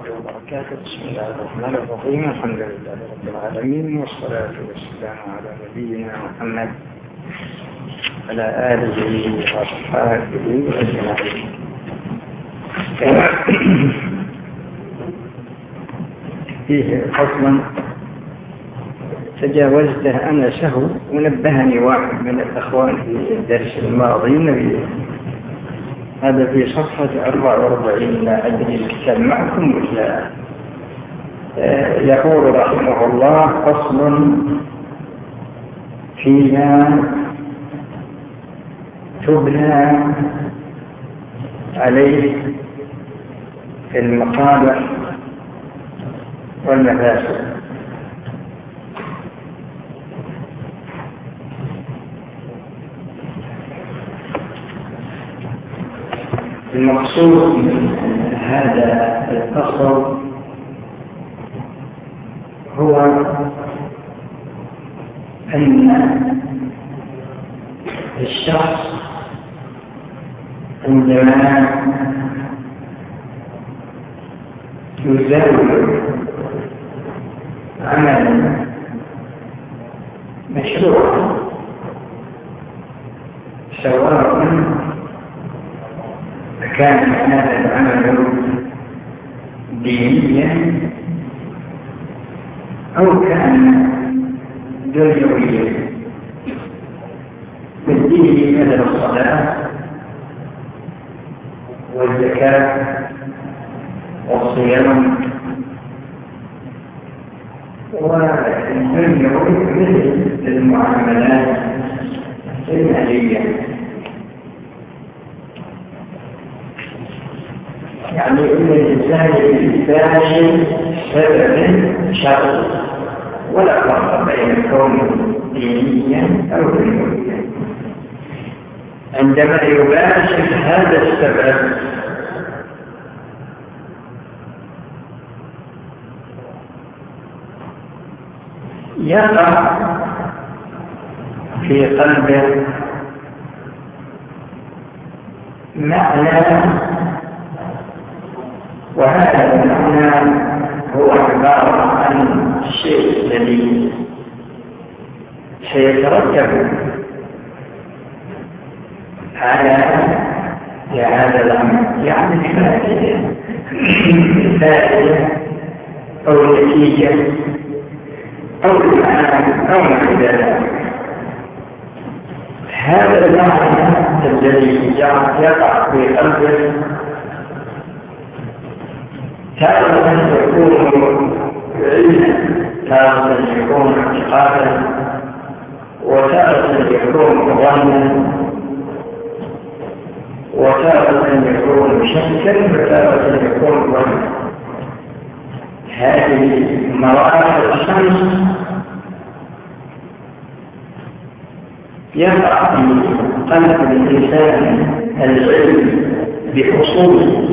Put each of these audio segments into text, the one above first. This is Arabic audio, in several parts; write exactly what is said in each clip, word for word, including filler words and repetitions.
وبركاته. بسم الله الرحمن الرحيم. الحمد لله رب العالمين، والصلاة والسلام على نبينا محمد وعلى آله وأصحابه أجمعين. فيه فصل تجاوزته أنا سهو، ونبهني واحد من الأخوان في الدرس الماضي النبي هذا في صفحة أربعة وأربعين. لا أدري الكتاب معكم ولا. يقول رحمه الله: فصل فيما تبنى عليه في المصالح والمفاسد. المقصود من هذا الفصل هو أن الشخص عندما يزاول عملا مشروعا سواء كان هذا العمل دينيا أو كان دنيويا. بالدين مثل الصلاة والزكاة والصيام، والدنيوي مثل المعاملات المالية. يعني إن الإنسان الإنسان سبب شرعي، ولا فرق بين كونه دينيا أو دنيويا. عندما يباشر هذا السبب يقع في قلبه معنى، وهذا المعنى هو عبارة عن الشيء الذي سيترتب على هذا الأمر، يعني فائدة أو نتيجة أو المعنى أو معنى ذلك. هذا المعنى الذي يقع في قلبه تارة يكون علما، تارة يكون اعتقادا، وتارة يكون ظنا، وتارة يكون شكا، وتارة يكون ظنا. هذه مراحل الخمس يقع في قلب الإنسان العلم بحصول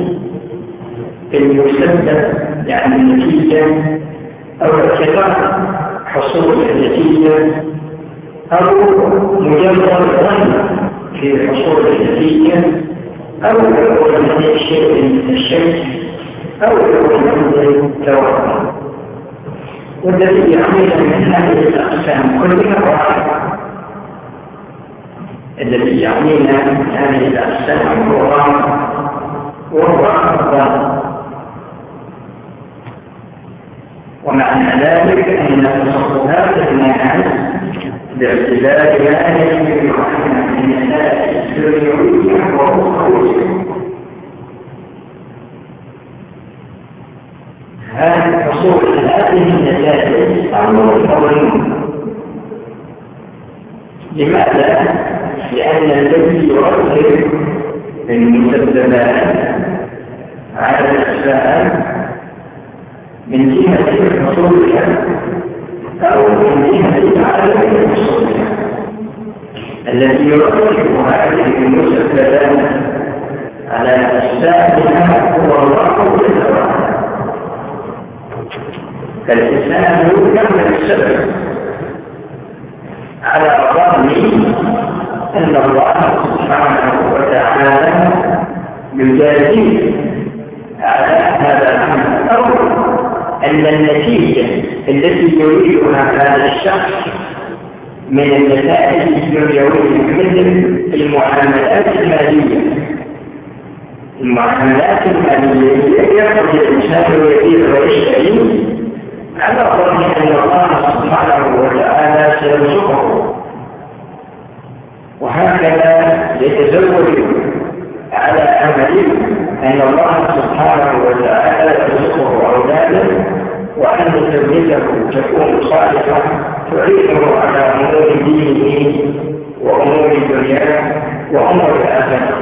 المسبب، يعني النتيجة، أو اعتقاد حصول النتيجة، أو مجرد ظن في حصول النتيجة، أو يكون هناك شيء من الشك، أو يكون هناك توهم. والذي يعمل من هذه الأقسام كلها واحد. الذي يعنينا من هذه الأقسام هو وهو الظن. ومعنى ذلك أن تصرفات الناس باعتبار هذه من الناس الدنيوية والأخروية، هذا حصول هذه النتائج أمر طويل. لماذا؟ لأن الذي يؤثر المسببات على الأسباب من جهة حصولها أو من جهة عدم حصولها. الذي يرتب هذه المسببات على أسبابها هو الله جل وعلا. فالإنسان يكمل السبب على ظن أن الله سبحانه وتعالى يجازيه على هذا العمل أو أن النتيجة التي يريدها هذا الشخص من النتائج الدنيوية مثل المعاملات المالية المعاملات المالية يخرج الإنسان ويبيع ويشتري على ظن أن الله سبحانه وتعالى سيرزقه، وهكذا يتزوج على أمل أن الله سبحانه وتعالى يرزقه أولادا وأن تزوجه تكون صالحة تعينه على أمور دينه وأمور الدنيا وأمور الآخرة.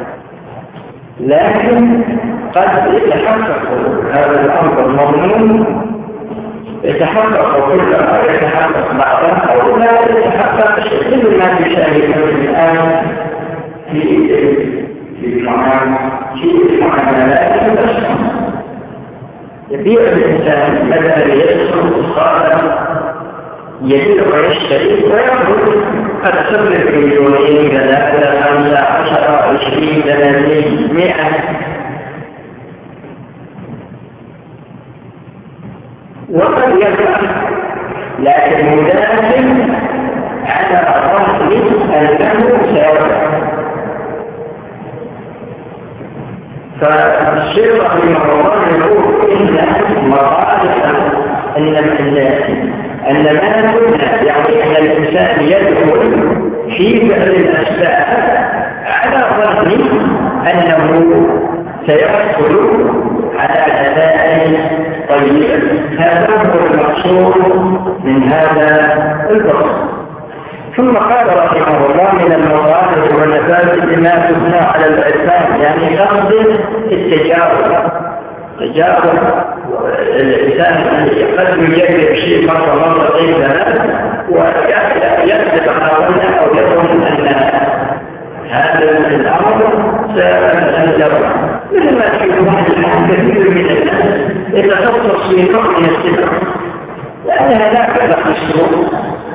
لكن قد يتحقق هذا الأمر المضمون، يتحقق كل ما يتحقق بعضها أو لا يتحقق كل ما تشاهده الآن في في المعاملات البشرية. يبيع الإنسان مثلا يدخل الصالح يبيع ويشتري ويخرج قد تصرف مليونين ثلاثة خمسة عشرة عشرين ثلاثين مئة، وقد يفعل لكن مدافع على الرأس أنه سيرفع. فالشيخ رحمه الله يقول إن مصالح أن أن ما كنا يعني أن الإنسان يدخل في فعل الأسباب على ظن أنه سيحصل على نتائج طيبة. هذا هو المقصود من هذا الفصل. ثم قال رحمه الله من المصالح والمفاسد ما تبنى على الإنسان، يعني قصد التجارب تجارب الإنسان قد يجرب شيء مرة مرتين ثلاث ويكتب حاولنا أو يظن أن هذا الأمر سينجر، مثل ما تشوفون الآن كثير من الناس يتخصص في نوع من السلع لأن هذاك له السوق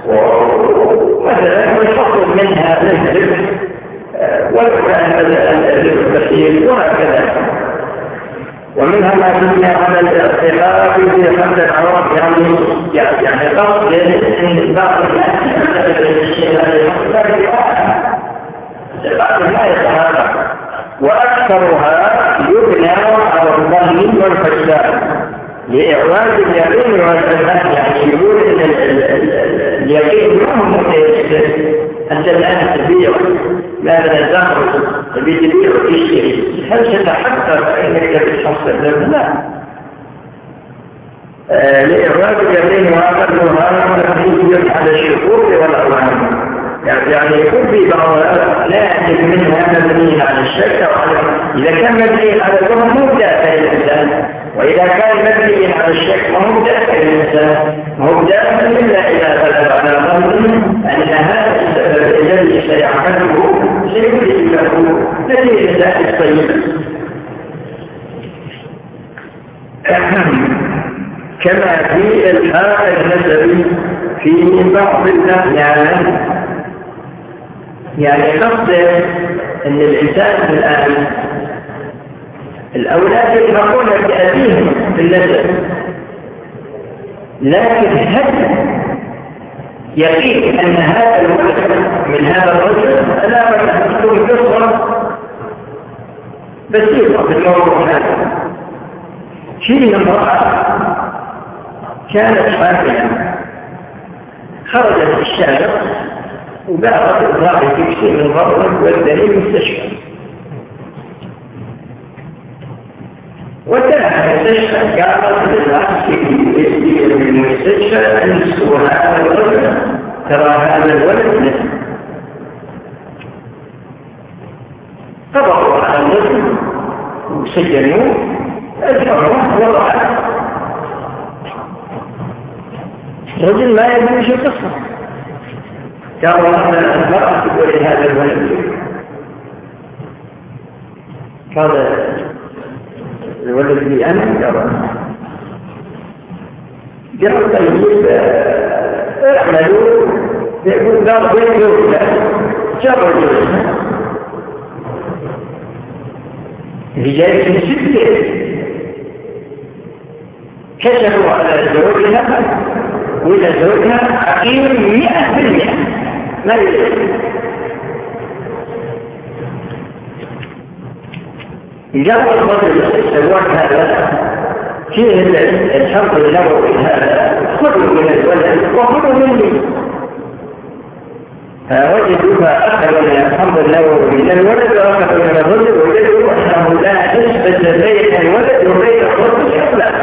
ومثلا يخطط منها الربح ولو كان الربح كثير وهكذا. ومنها ما تبنى على الاعتقاد في خمسة عوام، يعني يعني قصد ان بعض الناس بعض لا يتهافى، واكثرها يبنى على الظن والفساد لإعواز اليقين والفساد. يعني يقول ان اليقين ما هو متيسر، انت الان تبيع ماذا تخرج تبي تبيع وتشتري، هل تتحقق انك تتحصل؟ لا. لإعراض اليقين وأقلها تنزل على الشكوك والأوهام، يعني يكون في بعض لا يعتقد منها مبني على الشك أو على إذا كان مبني على الوهم مو دافع الإنسان، وإذا كان مبني على الشك مو دافع الإنسان، مو دافع إلا إذا غلب على ظن أن هذا السبب الذي سيعمله سيولد له نتيجة طيبة. كما في الحاق النسبي في بعض الأحيان، يعني قصد أن الإنسان الآن الأولاد يفرقون بأبيهم في النسب، لكن هل يقين أن هذا الولد من هذا الرجل لا تكون قصة بسيطة في الموضوع هذا. شيء امرأة كانت حاملا خرجت في الشارع وبعضت الراعي تكسي من ضرب والدليل مستشفى، وتنحى المستشفى قالت للعكس في المستشفى أنسوا هذا الرجل، ترى هذا الولد نسل. طبقوا على الرجل وسجنوه الحرمة وضعه. الرجل ما يدري شو قصة، قالوا أن المرأة تقول هذا الولد قال الولد لي أنا، قال قال طيب اعملوا، يقول قال بين يوم جروا جوزها اللي جاي في ستة كشفوا على زوجها وإلى زوجها حقير مئة بالمئة ما يجب. جاء الرجل الزواج هذا فيه الحمد النووي هذا خذوا من الولد وخذوا مني، فوجدوها أخذوا من الحمد النووي من الولد وأخذوا من الرجل وجدوا أنه لا نسبة بين الولد وبين الرجل أصلا.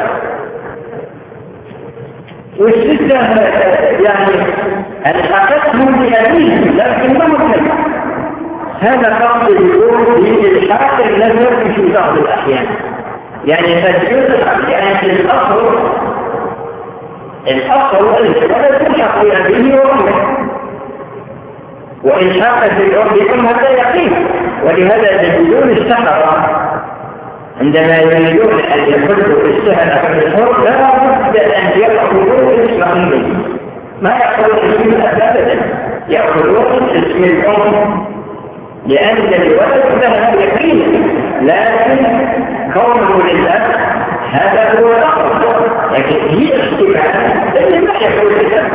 والشدة يعني الحقتهم بأبيهم لكن ما مطلق. هذا قصد يكون في الحق النظر في بعض الأحيان، يعني تجوز يعني الأصل الأصل الولد تلحق بأبيه وأمه، وإن حقت بأم هذا يقين. ولهذا تجدون السحرة عندما يريدون أن يخرجوا السحر في الحر لا بد أن يأخذوا اسم أمه، ما يأخذوا اسم الأب أبدا، يأخذوا اسم الأم، لأن الولد لها يقين، لكن كونه للأب هذا هو الأصل، لكن هي اجتماع لأن ما يقول للأب.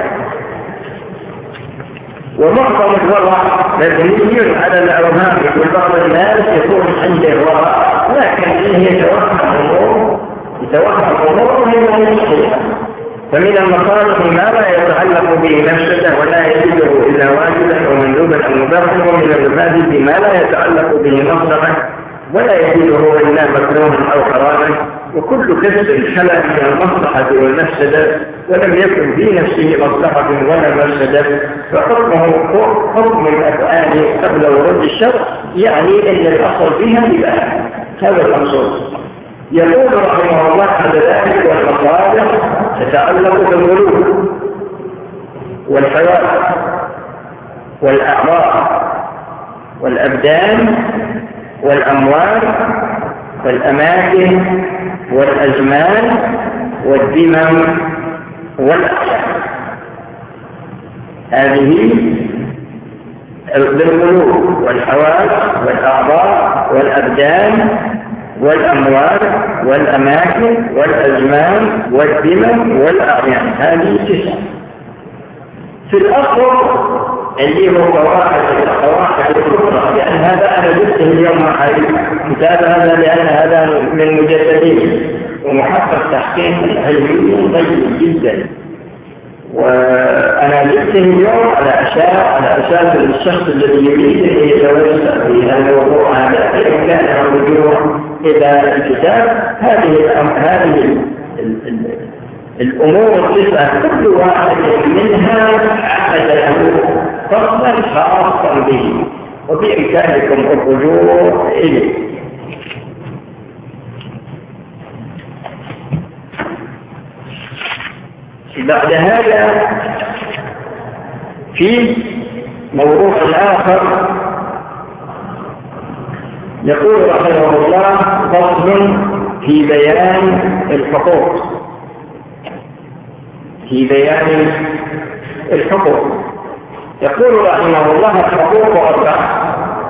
ومعظم الورع مبني على الأوهام، وبعض الناس يكون عنده ورع لكن يتوهم أمور يتوهم أمور وهي مشكلة. فمن المصالح ما لا يتعلق به نفسه ولا يجده إلا واجبا أو مندوبا أو مباحا، ومن المفاسد ما لا يتعلق به مصلحة ولا يجده إلا مكروها أو حراما. وكل كسب خلق من المصلحة والمفسدة ولم يكن في نفسه مصلحة ولا مفسدة فحكمه حكم الأفعال قبل ورود الشرع، يعني أن الأصل فيها إباحة. هذا المقصود. يقول رحمه الله على ذلك والمصالح تتعلق بالملوك والحيوان والأعضاء والأبدان والأموال والأماكن والأزمان والذمم والأحيان. هذه بالملوك والحواس والأعضاء والأبدان والأموال والأماكن والأزمان والذمم والأعيان، هذه تسعة. في الأصل اللي هو قواعد القواعد الكبرى، لأن هذا أنا جبته اليوم على كتاب هذا لأن هذا من مجددين ومحقق تحقيق علمي طيب جدا، وأنا جبته اليوم على أساس على أساس الشخص الذي يريد أن يتوسع في هذا الموضوع هذا إن كان الرجوع إلى الكتاب. هذه هذه الأمور التسعة كل واحد منها عقد له فصلا خاصا به، وبإمكانكم الرجوع إليه. بعد هذا في موضوع آخر يقول رحمه الله فصل في بيان الحقوق في بيان الحقوق يقول رحمه الله الحقوق أربعة: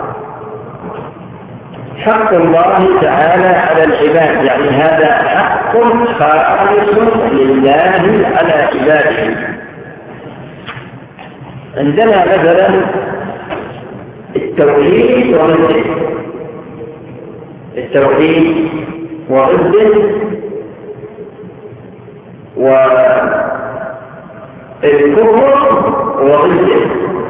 حق الله تعالى على العباد، يعني هذا حق خالص لله على عباده. عندنا مثلا التوحيد والرد، التوحيد والرد والكفر والرد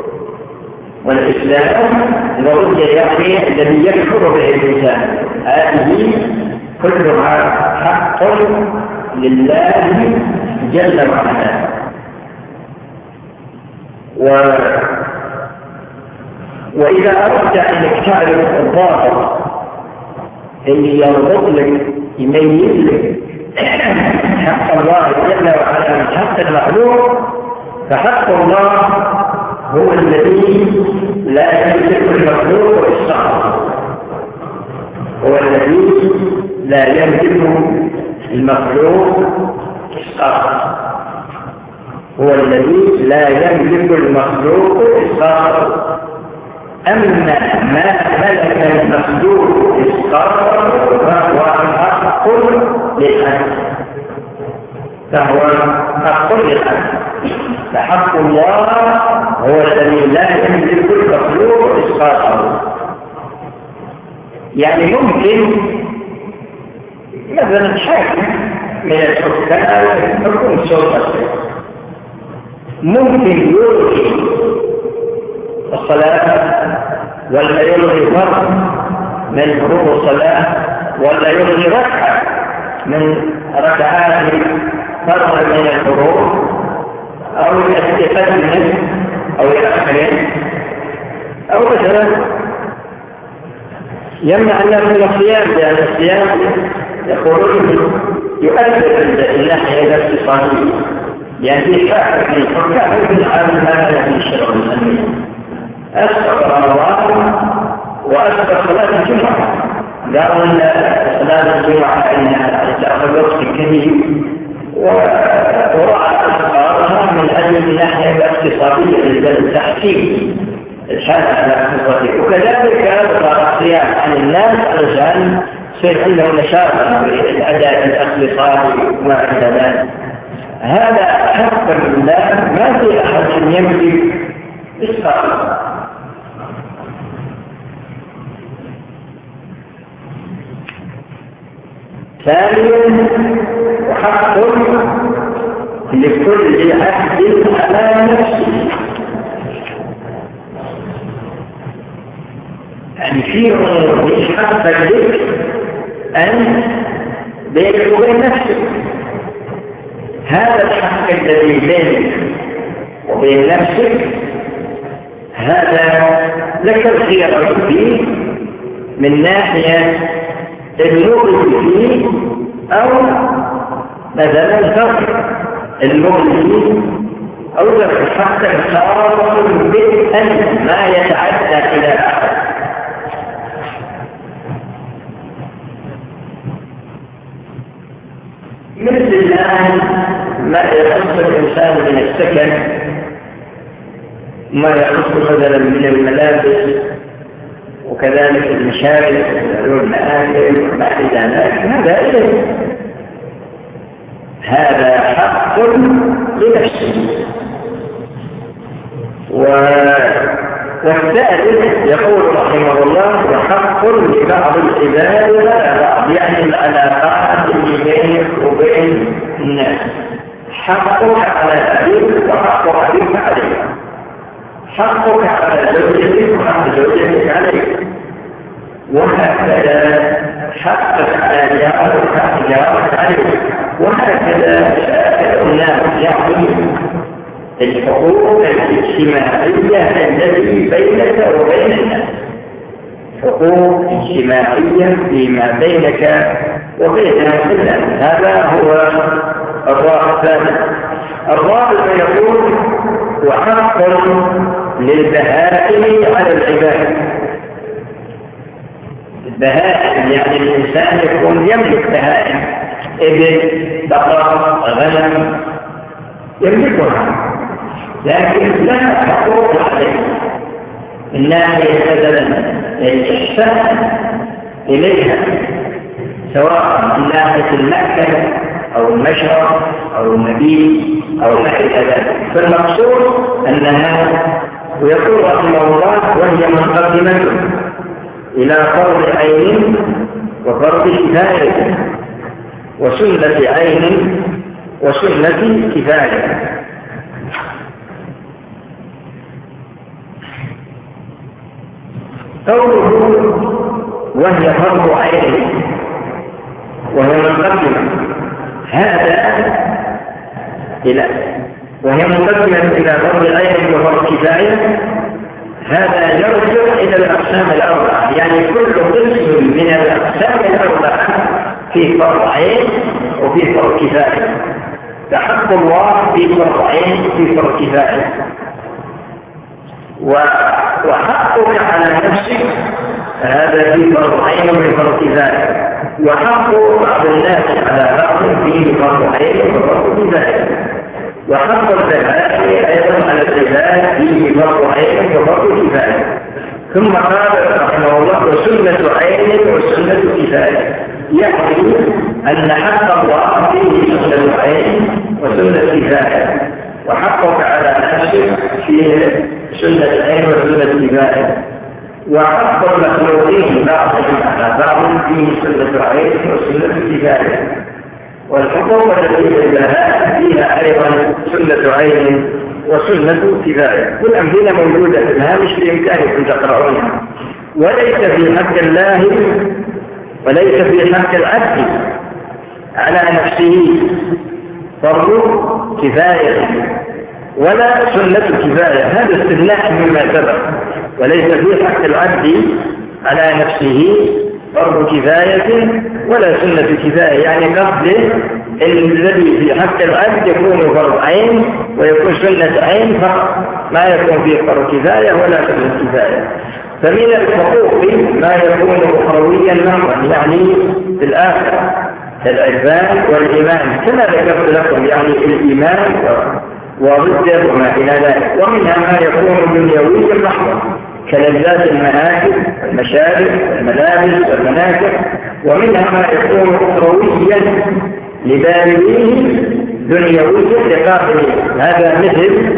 والإسلام والرد، يعني الذي يكفر به الإنسان. هذه كلها حق لله جل وعلا. و... وإذا أردت أنك تعرف الظاهر اللي يربط لك يميز لك حق الله جل وعلا من حق المخلوق، فحق الله هو الذي لا يملك المخلوق إسقاطه، هو الذي لا يملك المخلوق إسقاطه، هو الذي لا يملك المخلوق إسقاطه. أما ما ملك المخلوق إسقاطه فهو حق للحق، فهو حق للعبد. فحق الله هو الذي لا يملك المخلوق إسقاطه. يعني ممكن مثلا حاكم من الحكام حكم سلطة ممكن يلغي الصلاة ولا يلغي فرض من فروض الصلاة ولا يلغي ركعة من ركعات فرض من الفروض أو يستقدم أو يأخر أو مثلا يمنع الناس من الصيام، لأن الصيام يقولون يؤثر الناحية الاقتصادية، يعني فاعل في الحكام يمكن عالم هذا في الشرع الإسلامي. أسبق رمضان وأسبق صلاة الجمعة، قالوا أن صلاة الجمعة أنها تأخذ وقت كبير ورعى أسبقها من أجل الناحية الاقتصادية للتحكيم الحالة على الاقتصادية. وكذلك صار الصيام عن الناس علشان يصير عندهم نشاط في الأداء الاقتصادي وما إلى ذلك. هذا حق لله ما في أحد يملك إسقاطه. ثانيا وحق لكل عبد على نفسه، يعني في مش حق لك أن بينك وبين نفسك. هذا الحق الذي بينك وبين نفسك هذا لك الخيار فيه من ناحية اللغة فيه أو مثلا فرق اللغة فيه أو ذلك حتى خاص بالأن ما يتعدى إلى أحد. مثل الآن ما يخص الإنسان من السكن، ما يخص مثلا من الملابس، وكذلك المشارب والمآكل وما إلى ذلك، هذا إليه، هذا حق لنفسه. والثالث يقول رحمه الله وحق لبعض العباد على بعض، يعني العلاقات اللي بينك وبين الناس، حقك على أبيك وحق أبيك عليك، حقك على زوجتك وحق زوجتك عليك، وهكذا حقك على جارك وحق جارك عليك، وهكذا سائر الناس يعني الحقوق الاجتماعية التي بينك وبين الناس، حقوق اجتماعية فيما بينك وبين الناس. هذا هو الرابع الثاني. الرابع يقول وحق للبهائم على العباد. البهائم يعني الإنسان يكون يملك بهائم، إبل، بقر، غنم، يملكها، لكن لها حقوق عليه من ناحية مثلا الإحسان إليها، سواء من ناحية المأكل أو المشرب أو المبيت أو ما إلى ذلك. فالمقصود أنها، ويقول رحمه الله وهي مقدمة إلى فرض عين وفرض كفاية وسنة عين وسنة كفاية. قوله وهي فرض عين وهي مقدمة، هذا إلى وهي مقدمة إلى فرض عين وفرض كفاية، هذا يرجع إلى الأقسام الأربعة، يعني كل قسم من الأقسام الأربعة في فرض عين وفي فرض كفاية. فحق الله في فرض عين وفي فرض كفاية، وحقك على نفسك هذا في فرض عين وفي فرض كفاية، وحق بعض الناس على بعض في فرض عين وفرض كفاية، وحق الزكاة أيضا على الزكاة فيه فرض عين وفرض كفاية. ثم قال رحمه الله وسنة عين وسنة كفاية، يعني أن حق الله فيه سنة عين كفاية، وحقق على نفسه في سنة العين وسنة الكفاية، وحق المخلوقين بعضهم على بعض فيه سنة عين وسنة الكفاية، والحقوق التي لها فيها أيضا سنة عين وسنة كفاية. والأمثلة موجودة في الهامش بإمكانكم تقرؤونها. وليس في حق الله وليس في حق العبد على نفسه فرض كفاية ولا سنة كفاية، هذا استثناء مما سبق. وليس في حق العبد على نفسه فرض كفاية ولا سنة كفاية، يعني قصده الذي في حق العبد يكون فرض عين ويكون سنة عين فقط، ما يكون فيه فرض كفاية ولا سنة كفاية. فمن الحقوق ما يكون أخرويا محضا، يعني في الآخرة العرفان والإيمان كما ذكرت لكم، يعني الإيمان وضده وما إلى ذلك. ومنها ما يكون دنيويا محضا كلذات المآكل المشارب الملابس والمناكب، ومنها ما يكون أخرويا لبالغيه دنيويا لقابله. هذا مثل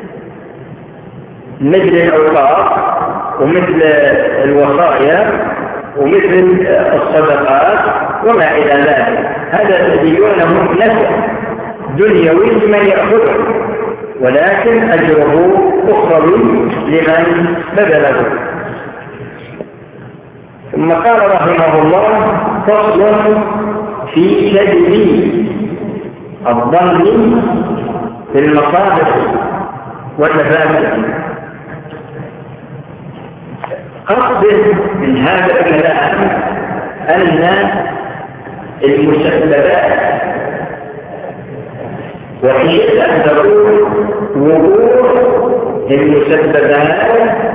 مثل الأوقاف ومثل الوصايا ومثل الصدقات وما إلى ذلك. هذا تجدونه نفع دنيوي لمن يأخذه، ولكن أجره أخروي لمن بذله. ثم قال رحمه الله: فصل في تدبير الظن في المصالح والمفاسد. أقصد من هذا الكلام أن المسببات وحيث أن تكون وقوع المسببات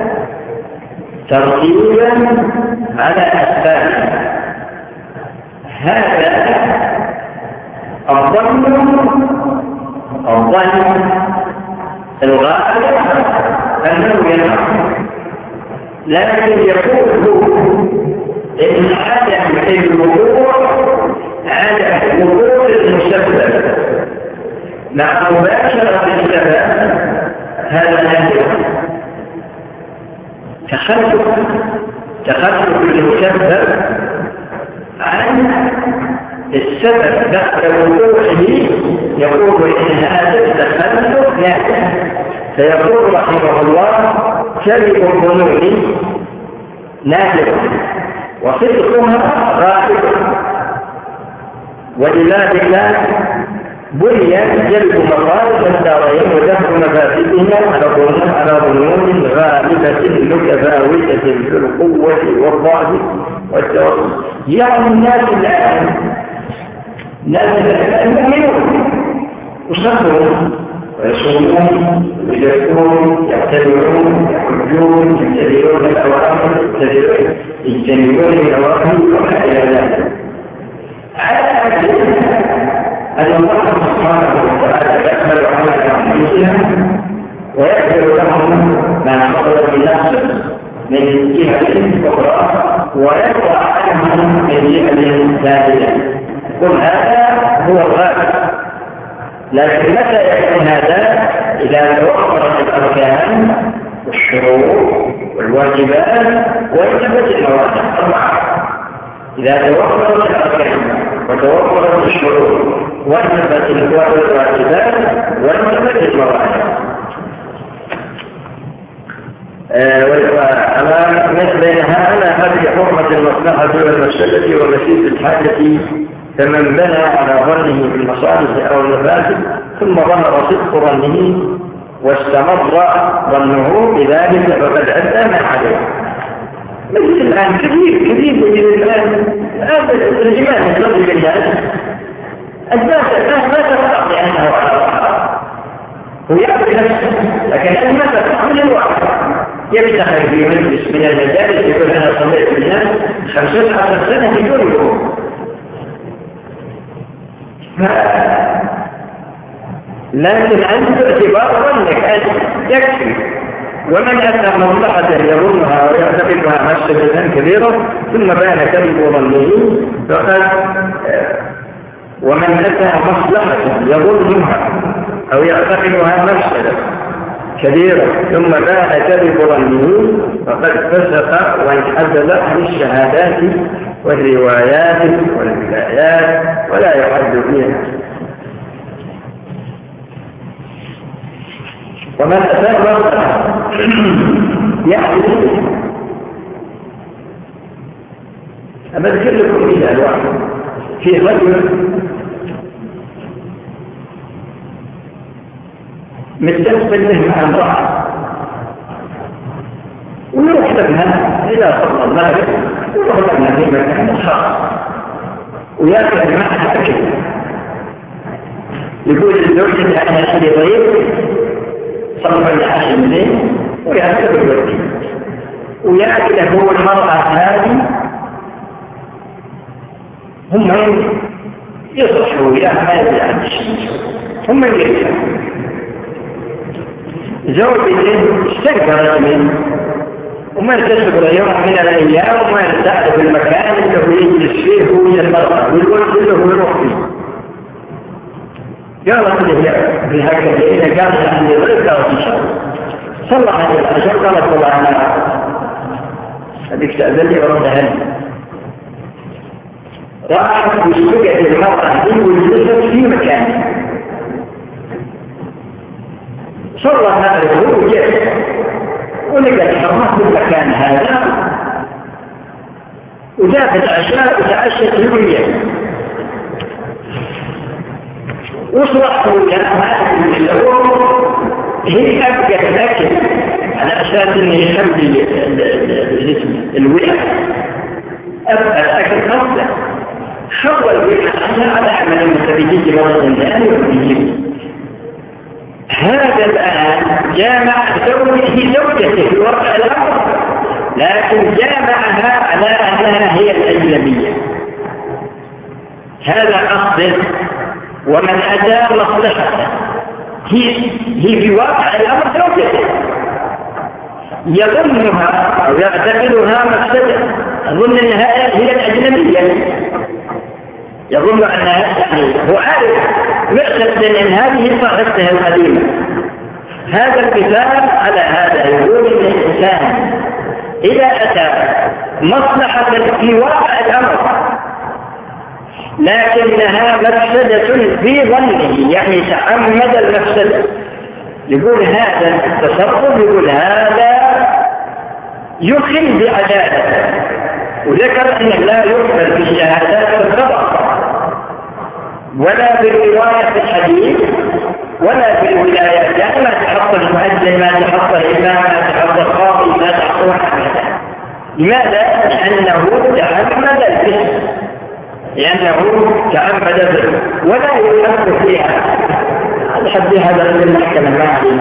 ترتيبا على أسباب. هذا الظن الظن الغالب أنه ينعم، لكن يقول إن عدم الوقوع عدم وقوع المسبب مع مباشرة السبب هذا نادر. تخلف تخلف المسبب عن السبب بعد وقوعه يقول إن هذا التخلف نادر. فيقول رحمه الله: كلمة الظنون نادر وصدقها غالب، ولذلك بني جلب مصالح الدارين ودفع مفاسدهما على ظنون على ظنون غالبة متفاوتة في القوة والضعف والتوسط. يعني الناس الآن الناس الآن يؤمنون وصبرون ويصومون ويذكرون يعتبرون يحجون يجتنبون الأوامر يجتنبون الأوامر وما إلى ذلك. على أن الله سبحانه وتعالى يقبل عمل أنفسهم ويقبل لهم ما حصل في نفسه من جهة أخرى ويقطع عنهم من جهة ثانية. كل هذا هو الغالب. لكن متى يكون هذا؟ إذا توفرت الأركان والشروط والواجبات وانتفت الموانع أربعة. إذا توفرت الأركان وتوفرت الشروط وانتفت الواجبات وانتفت الموانع. وأمام مثل هذا هذه حرمة المصلحة والمفسدة ومسيس الحاجة، فمن بنى على ظنه بالمصالح أو المفاسد ثم ظهر صدق ظنه واستمر ظنه بذلك فقد أدى ما عليه. مثل الآن كثير كثير من الآن هذا الإيمان الذي بالناس الناس الناس ما تفرق لأنه على الله هو يعرف نفسه، لكن ما تفرق من الواقع. يفتخر في مجلس من المجالس يقول أنا صليت بالناس خمسين عشر سنة بدون يوم. لكن أنت باعتبار ظنك أن يكفي، ومن أتى مصلحة يظنها ويعتقدها مفسدة كبيرة ثم بان كذب ظنه فقد ومن أتى مصلحة يظنها أو يعتقدها مفسدة كبيرة ثم باع كذب ظنه فقد فسق وانحدل عن الشهادات والروايات والولايات ولا يحد فيها. ومن أتى مصلحة يعني أذكر لكم مثال واحد. في رجل متسبب له مع امرأة ويروح لها إلى صلى الله عليه وسلم ويروح لها في مكان خاص ويأكل معها أكل. يقول لزوجته أنا عندي ضيف صرف العشاء منين ويأكل بالوردي ويأكل هو المرأة هذه هم يصحوا إلى ما يدعي هم يجب زوجته استنكرت منه وما تشكر يوم من الأيام وما يرتاح في المكان اللي يجلس فيه هو المرأة والولد له يروح فيه. قالت له في هكذا إذا قالت عندي ضيف أو تشعر صلى عليه العشر قالت الله أنا هذيك تأذني وردها لي. راحت واشتقت المرأة دي وجلست في مكان صلى هذا وجلس ولقى الحرمات في المكان هذا وجاءت العشاء وتعشت يوميا وصلحت وجاءها هي أبقت الأكل على أساس أنه يخلي الجسم الوعي أبقى الأكل خمسة حول الوعي على عمل المتبجيج مرض الآن والتجيب. هذا الآن جامع زوجته زوجته في واقع الأمر لكن جامعها على أنها هي الأجنبية. هذا أصل ومن أدى مصلحته هي, هي في واقع الأمر زوجته يظنها أو يعتقدها مفسدة يظن أنها هي الأجنبية يظن أنها يعني هو عارف معتقدا أن هذه صاحبته القديمة. هذا المثال على هذا يقول أن الإنسان إذا أتى مصلحة في واقع الأمر لكنها مفسدة في ظنه يعني تعمد المفسدة يقول هذا التصرف يقول هذا يخل بعدالته وذكر أن لا يقبل في الشهادات في الخبر ولا بالرواية في الحديث ولا في الولايات يعني ما تحصل المؤذن ما تحصل الإمام ما تحصل قاضي ما تحصل حمدا. لماذا؟ لأنه تعمد الفسق لأنه تعمد الفسق ولا يحب فيها الحد هذا من المحكمة المعلمة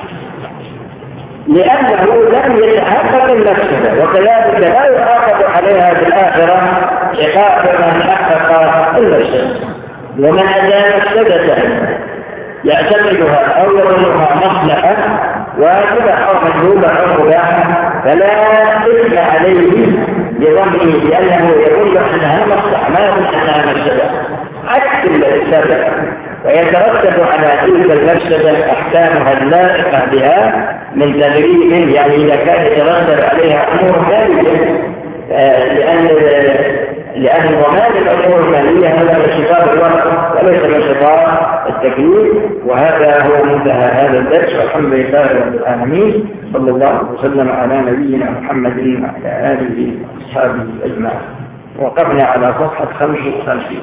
لأنه لم يتحقق المفسدة وكذلك لا يعاقب عليها في الآخرة عقاب من حقق المفسدة. ومن أدى مفسدة يعتقدها أو يظنها مصلحة واجبة أو مندوبة أو مباحة فلا إثم عليه بظنه لأنه يقول أنها مصلحة ما يقول أنها مفسدة عكس الذي سبق ويترتب على تلك المفسدة أحكامها اللائقة بها من تدريب يعني إذا كان يترتب عليها أمور ثالثة لأن لأن ضمان الأمور المالية هذا من خطاب الوقت وليس من خطاب التكليف. وهذا هو منتهى هذا الدرس والحمد لله رب العالمين صلى الله وسلم على نبينا محمد وعلى آله وأصحابه أجمعين. وقفنا على صفحة خمسة وخمسين.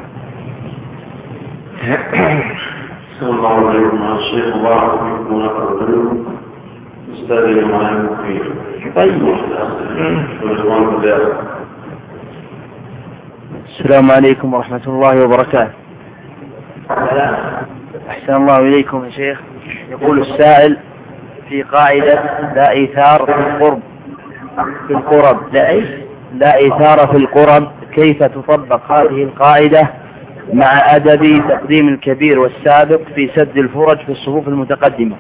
صلى الله عليه وسلم الشيخ الله عليكم ونقرأ استاذي معلم مخير. طيب السلام عليكم ورحمة الله وبركاته. أحسن الله إليكم يا شيخ. يقول السائل في قاعدة لا إيثار في القرب في القرب لا لا إيثار في القرب كيف تطبق هذه القاعدة مع أدب تقديم الكبير والسابق في سد الفرج في الصفوف المتقدمة؟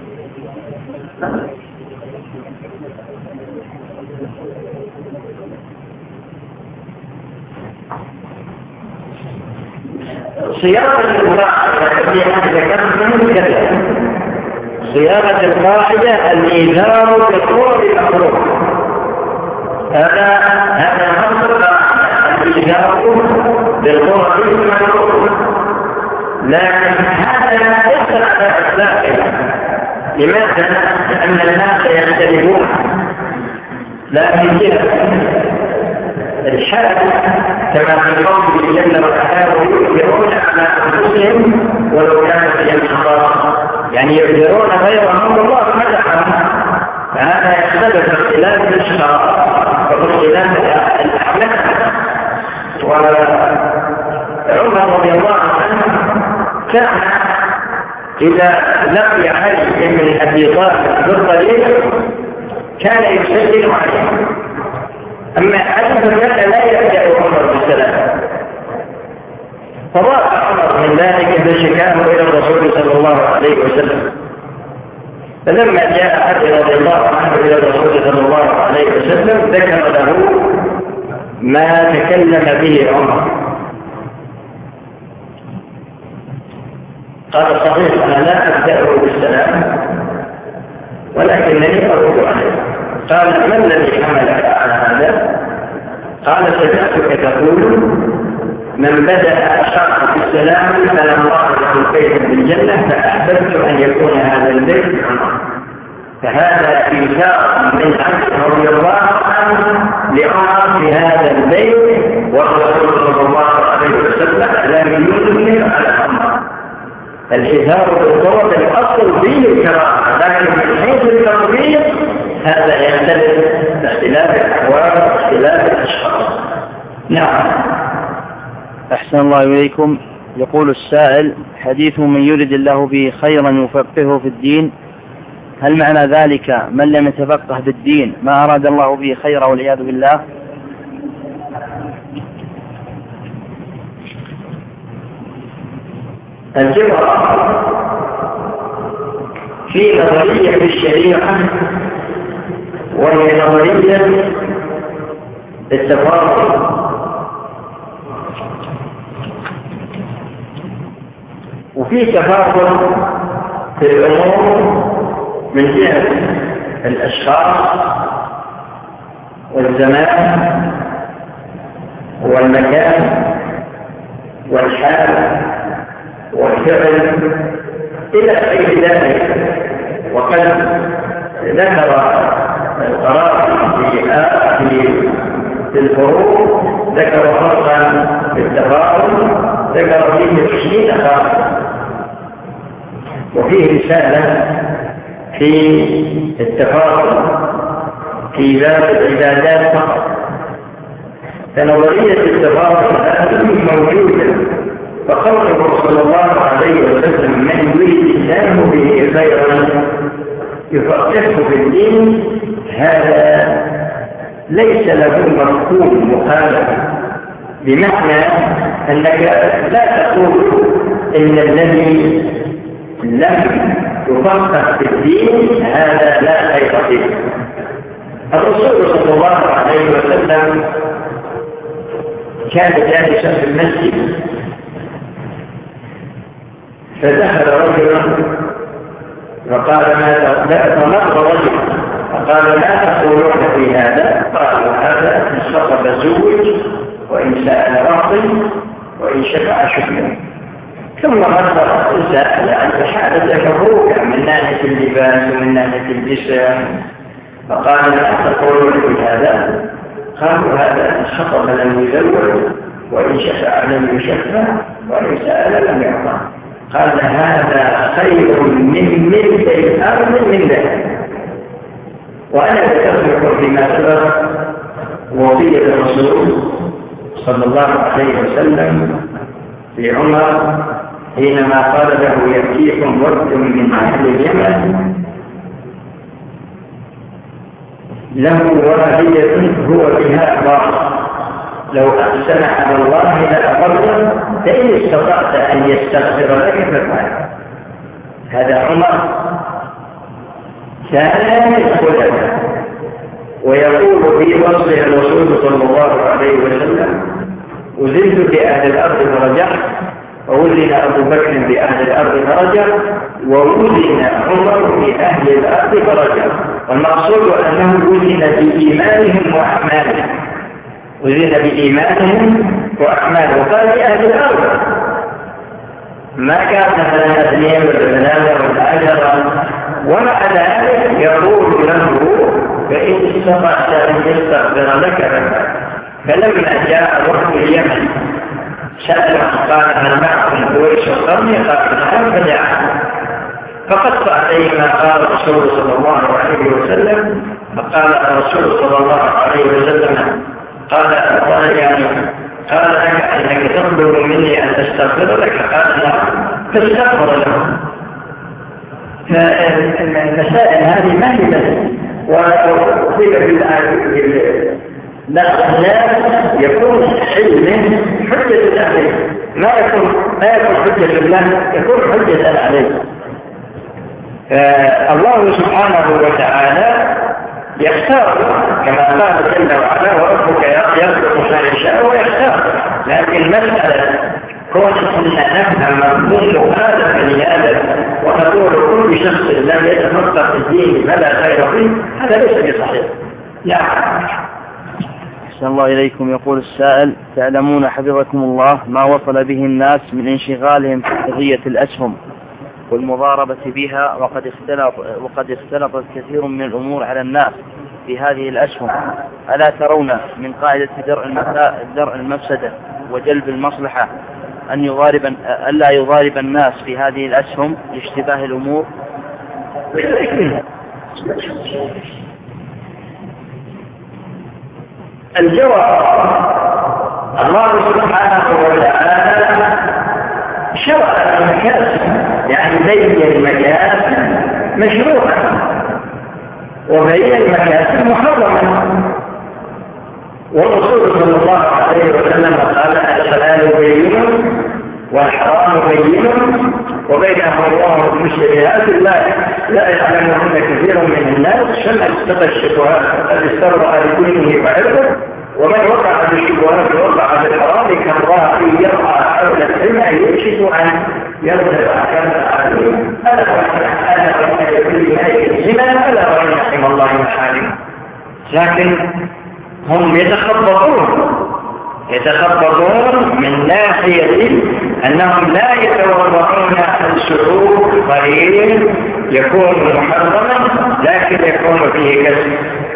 صيانة القاعدة التي ذكرتها كذا. صيانة القاعدة الإيثار بالقرب المخلوق، هذا هذا نص القاعدة الإيثار بالقرب المخلوق، لكن هذا ليس على أسبابه. لماذا؟ لأن الناس يختلفون، لكن جهة الحال كما في قوله جل وعلا يؤثرون على أنفسهم ولو كان بهم خصاصة، يعني يؤثرون غيرهم الله مدحهم، فهذا يختلف اختلاف الأشخاص واختلاف الأحلام. وعمر رضي الله عنه كان إذا لقي علي من أبي طالب بالطريق كان يسلم عليه، أما علي فكان لا يبدأ عمر بالسلام، فضاق عمر من ذلك فشكاه إلى الرسول صلى الله عليه وسلم. فلما جاء علي رضي الله عنه إلى الرسول صلى الله عليه وسلم ذكر له ما تكلم به عمر. قال صحيح أنا لا أبدأه بالسلام ولكنني أرد عليه. قال ما الذي حملك على هذا؟ قال سمعتك تقول من بدأ أشار بالسلام فلا الله له بيت بالجنة، فأحببت أن يكون هذا البيت عمر. فهذا إيثار من علي رضي الله عنه لعمر في هذا البيت، والرسول صلى الله عليه وسلم لم يؤثر على عمر. الإيثار بالقرب الأصل فيه الكراهة، لكن من حيث التطبيق هذا يختلف باختلاف الأحوال واختلاف الأشخاص. نعم. أحسن الله إليكم. يقول السائل: حديث من يرد الله به خيرا يفقهه في الدين، هل معنى ذلك من لم يتفقه بالدين ما أراد الله به خيرا والعياذ بالله؟ الجواب في نظرية في الشريعة، وهي نظرية التفاضل. وفي تفاضل في الأمور من جهة الأشخاص والزمان والمكان والحال والفعل إلى غير ذلك. وقد ذكر القرار في الفروق، ذكر فرقا في التفاضل، ذكر فيه عشرين فرقا، وفيه رسالة في التفاضل في باب العبادات فقط. فنظرية التفاضل هذه موجودة، فقوله صلى الله عليه وسلم من يريد الله به خيرا يفقهه في الدين، هذا ليس له مفهوم مخالف، بمعنى أنك لا تقول إن الذي لم يفقه في الدين هذا لا خير فيه. الرسول صلى الله عليه وسلم كان جالسا في المسجد، فدخل رجل فقال ما تمر رجل فقال لا تقولون في هذا؟ قالوا هذا إن صطب زوج، وإن سأل راضي، وإن شفع شكرا. ثم غفر سأل عن حالة الحقوق من ناحية اللباس ومن ناحية الجسم، فقال لا تقولون في هذا؟ قالوا هذا إن صطب لم يزوج، وإن شفع لم يشفع، وإن سأل لم يعطى. قال هذا خير من ملء الأرض من ذلك. وأنا أتفق فيما سبق وصية الرسول صلى الله عليه وسلم لعمر حينما قال له يأتيكم وفد من أهل اليمن له واحدة هو بها باطل، لو أحسن على الله لأقره، فإن استطعت أن يستغفر لك فافعل. هذا عمر كان الخلفاء، ويقول في وصف الرسول صلى الله عليه وسلم: أزلت بأهل الأرض فرجعت، ووزن أبو بكر بأهل الأرض درجة ووزن عمر بأهل الأرض درجة، والمقصود أنه وزن بإيمانهم وأعمالهم، وزن بإيمانهم وأعمالهم، وقال لأهل الأرض ما كان مثلا اثنين ولا ثلاثة ولا عشرة، ومع ذلك يقول له فإن استطعت أن يستغفر لك فافعل. فلما جاء وقت اليمن سأل قال هل معكم قويس القرن؟ قال نعم، فدعا فقص عليه ما قال الرسول صلى الله عليه وسلم، فقال الرسول صلى الله عليه وسلم قال قال يعني قال لك أنك تطلب مني أن أستغفر لك؟ قال نعم، فاستغفر له. فالمسائل هذه ما هي بس وأصيب بالله لا الناس يكون علم حجة عليه، ما يكون ما يكون حجة بالله، يكون حجة عليه. الله سبحانه وتعالى يختار كما قال جل وعلا وربك يخلق ما يشاء ويختار، لكن مسألة كون أن نفهم مفهوم هذا بني آدم ونقول كل شخص لم يتفقه في الدين فلا خير فيه، هذا ليس بصحيح. يعني أحسن الله إليكم. يقول السائل: تعلمون حفظكم الله ما وصل به الناس من انشغالهم في قضية الأسهم والمضاربة بها، وقد اختلط وقد اختلطت كثير من الأمور على الناس في هذه الأسهم. ألا ترون من قاعدة درء المفسدة وجلب المصلحة أن يضارب ألا يضارب الناس في هذه الأسهم لاشتباه الأمور؟ الجواب: الله سبحانه وتعالى شرع المكاسب، يعني بين المكاسب مشروعة وبين المكاسب محرمة. والرسول صلى الله عليه وسلم قال: الحلال بين والحرام بين وبينهما الله المشتبهات لا لا يعلمهن كثير من الناس، فمن اتقى الشبهات فقد استبرأ لدينه وعرضه، ومن وقع بالشبهات وقع بالحرام كالراعي يرعى حول الحمى يكشف عن يرتفع كالمعلوم. ألا وإن لكل ملك زنا ألا وإن رحم الله محارمه. لكن هم يتخبطون يتخبطون من ناحية أنهم لا يتوضعون عن سلوك قليل يكون محرما لكن يكون فيه كسب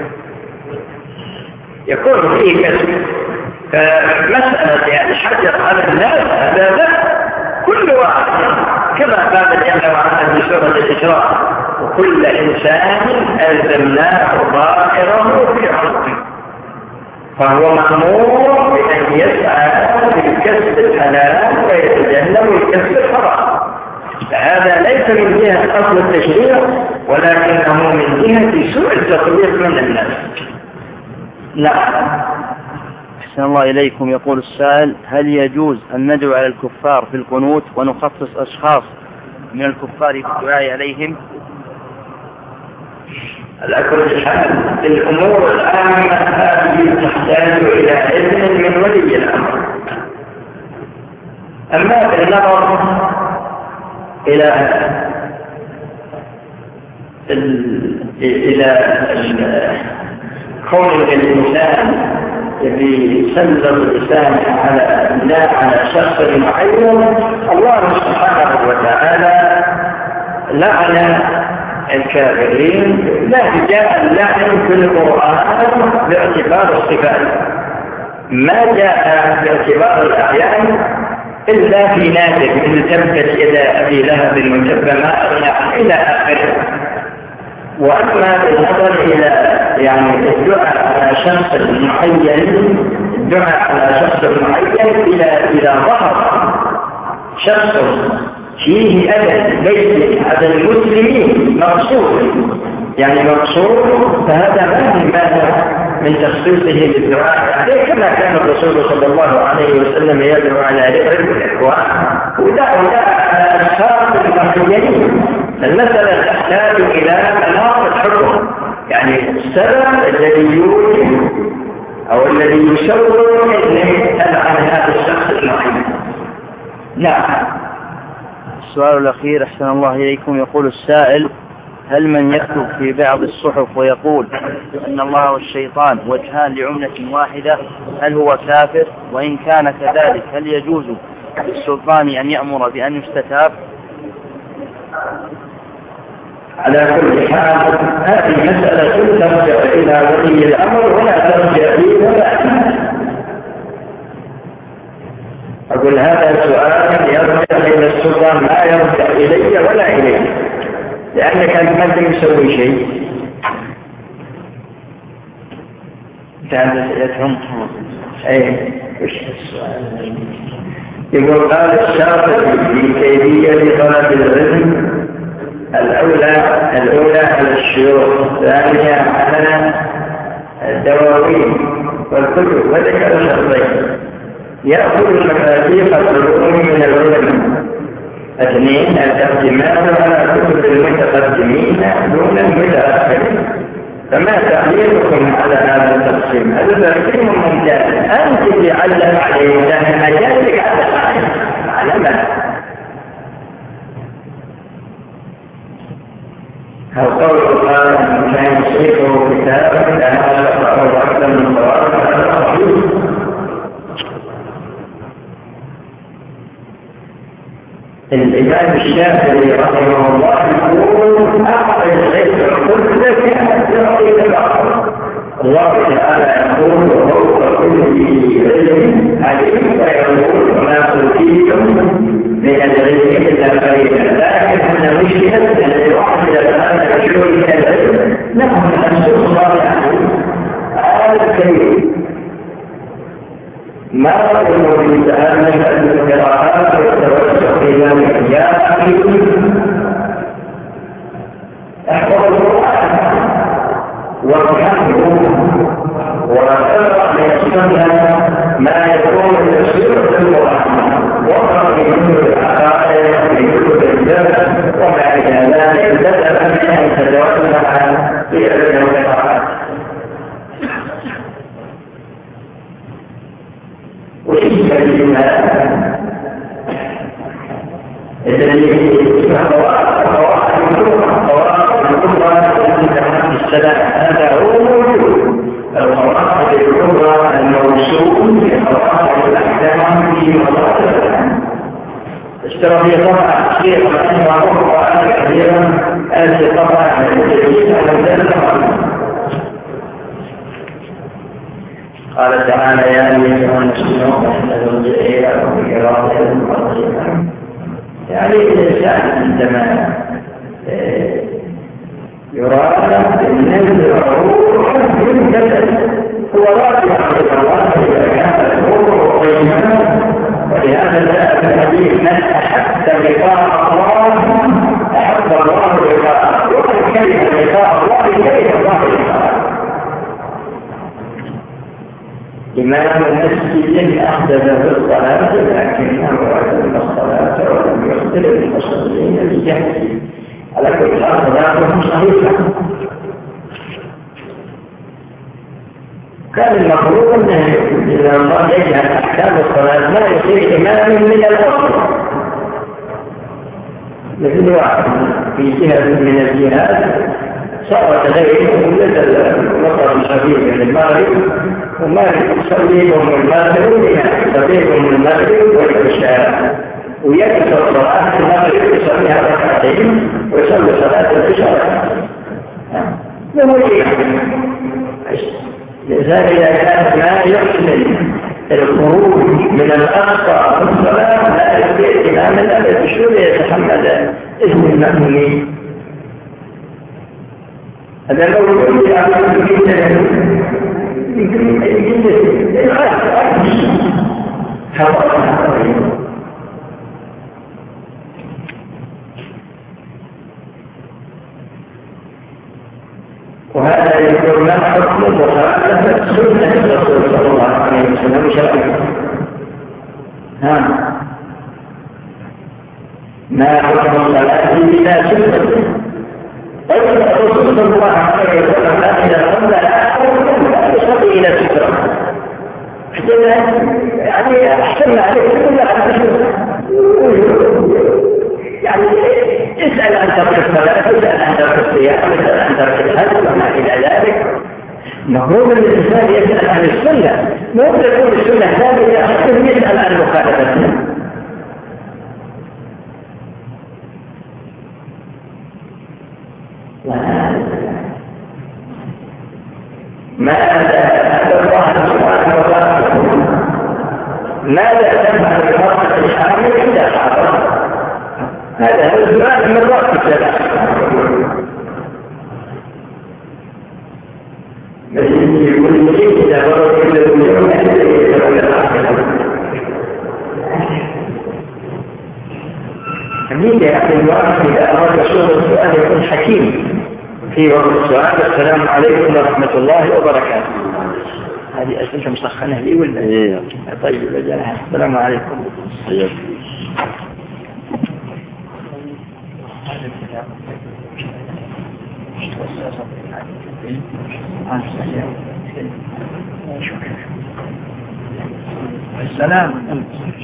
يكون فيه كسب فمسألة يعني حجر على الناس هذا لا، كل واحد كما قال جل وعلا في سورة الإسراء: وكل إنسان ألزمناه طائره في عنقه، فهو مأمور بأن يسعى بالكسب الحلال ويتجنب الكسب الحرام. فهذا ليس من جهة أصل التشريع ولكنه من جهة سوء التطبيق من الناس. لا. أحسن الله إليكم. يقول السائل: هل يجوز أن ندعو على الكفار في القنوت ونخصص أشخاص من الكفار بالدعاء عليهم؟ الأكبر الأمور العامة هذه تحتاج إلى إذن من ولي الأمر. أما بالنظر إلى إلى كون الإنسان يسلط اللسان على لا على شخص معين، الله سبحانه وتعالى لعن الكافرين. لا جاء اللعن في القرآن باعتبار الصفات، ما جاء باعتبار الأعيان إلا في نادر، من تبت يدا أبي لهب وتب ما أغنى عنه إلى آخره. وأما بالنظر إلى يعني الدعاء على شخص معين، الدعاء على شخص معين إلى إلى ظهر شخص فيه أذى ليس على المسلمين مقصود، يعني مقصود، فهذا ما في مانع من تخصيصه بالدعاء عليه، كما كان الرسول صلى الله عليه وسلم يدعو على رفق الإخوان ودعوا على أشخاص المعينين. المسألة تحتاج إلى مناط الحكم، يعني السبب الذي يوجد أو الذي يسوي أن يتبع عن هذا الشخص المعين. نعم. السؤال الأخير أحسن الله إليكم، يقول السائل: هل من يكتب في بعض الصحف ويقول أن الله والشيطان وجهان لعملة واحدة هل هو كافر؟ وإن كان كذلك هل يجوز للسلطان أن يأمر بأن يستتاب؟ على كل حال هذه مسألة ترجع إلى ولي الأمر ولا ترجع لي ولا أنا. أقول هذا سؤال يرجع إلى السلطان لا يرجع إلي ولا إليه، لأنك أنت ما تسوي شيء. كانت أسئلتهم أي وش السؤال؟ يقول قال الشاطبي في كيفية طلب العلم: الأولى الأولى على الشيوخ، الثانية على الدواوين والكتب، وذكر شرطين: يأخذ المفاتيح العلوم من العلماء، اثنين الاعتماد على كتب المتقدمين دون المتأخرين. فما تعليقكم على هذا التقسيم؟ هذا تقسيم ممتاز، أنت تعلم عليه لأن مجالك على على ما هل قول قال كان يصيبه كتابا كان يقرأه أكثر من قراءة؟ الإمام الشافعي رحمه الله يقول: أعطي الذكر كلك يعطيك الأخر. الله تعالى يقول: وفوق كل علم عليم، ويقول: وما أوتيتم من العلم إلا قليلا. لكن أن مشكلة أن الواحد الآن يشعر من العلم نحن نسأل الله عنه هذا الكريم ما رأيه في تأمل القراءات والتوسع في ذلك يا أخي احفظ القرآن وافهمه واقرأ من السنة ما يكون يصير في القرآن، واقرأ من كتب العقائد من كتب الدرس وما إلى ذلك بدأ من أن تتوسع في علم القراءات. وإذا كلمة الذي قواعد قواعد قواعد الكبرى السلام هذا هو موجود. القواعد الكبرى الموصول بقواعد الأحكام في مصادر اشترى في طبعا شيء رحمه الله تعالى كثيرا هذه طبعا الجديد على ذلك. قال تعالى: يا أيها المسلمون احمدوا الجزيرة وبكرامة المقدمة. يعني الإنسان عندما يراد النزل الروح من جسد هو راجع عن الله إذا كان الروح والإيمان. ولهذا جاء في الحديث: من أحب لقاء الله أحب الله لقاءه، ومن كره لقاء الله كره الله لقاءه. إمام المسجد أحدث في الصلاة لكنه أتم الصلاة ولم يخبر المصلين بجهله. على كل حال صلاتهم صحيحة. كان المفروض أن إذا الله يجعل أحكام الصلاة ما يصير إمام من الأصل، مثل واحد في جهة من الجهات صار تغير مثل مطر الشديد من المغرب وما يصليهم المغرب يصليهم المغرب والعشاء ويكسر صلاة المغرب يصليها ركعتين ويصلي صلاة العشاء. الإنسان إذا كان ما يحسن الخروج من الأخطاء في الصلاة لا يستطيع إماما أن يشهد يتحمل اسم المأمومين. هذا لو يقول لي أعلم جدا يمكن جدا الخاص حوالي. وهذا يقول ما حكم مخالفة سنة الرسول صلى الله عليه وسلم شرعا؟ ها ما حكم الصلاة بلا سنة؟ أيضا الرسول صلى الله عليه وسلم لا إذا قمنا لا يستطيع إلى سكرة يعني أحسن عليك كل على سنة يعني اسأل عن ترك الصلاة، اسأل عن ترك الصيام، اسأل عن ترك الحج وما إلى ذلك. مفروض أن الإنسان يسأل عن السنة، مو يقول السنة ثابتة أحسن يسأل عن مخالفتها. ماذا أسأل الله سبحانه وتعالى ماذا تفعل بمرأة الحامل إذا حاضر؟ هذا هو السؤال من رأس السلام. يقول لي إذا برد إلى اليوم حميد يا أخي الواحد إذا أراد شغل السؤال يكون حكيم في وقت السؤال. السلام عليكم ورحمة الله وبركاته. هذه أسئلة مسخنة لي ولا إيه؟ طيب أجلها. السلام عليكم. السلام.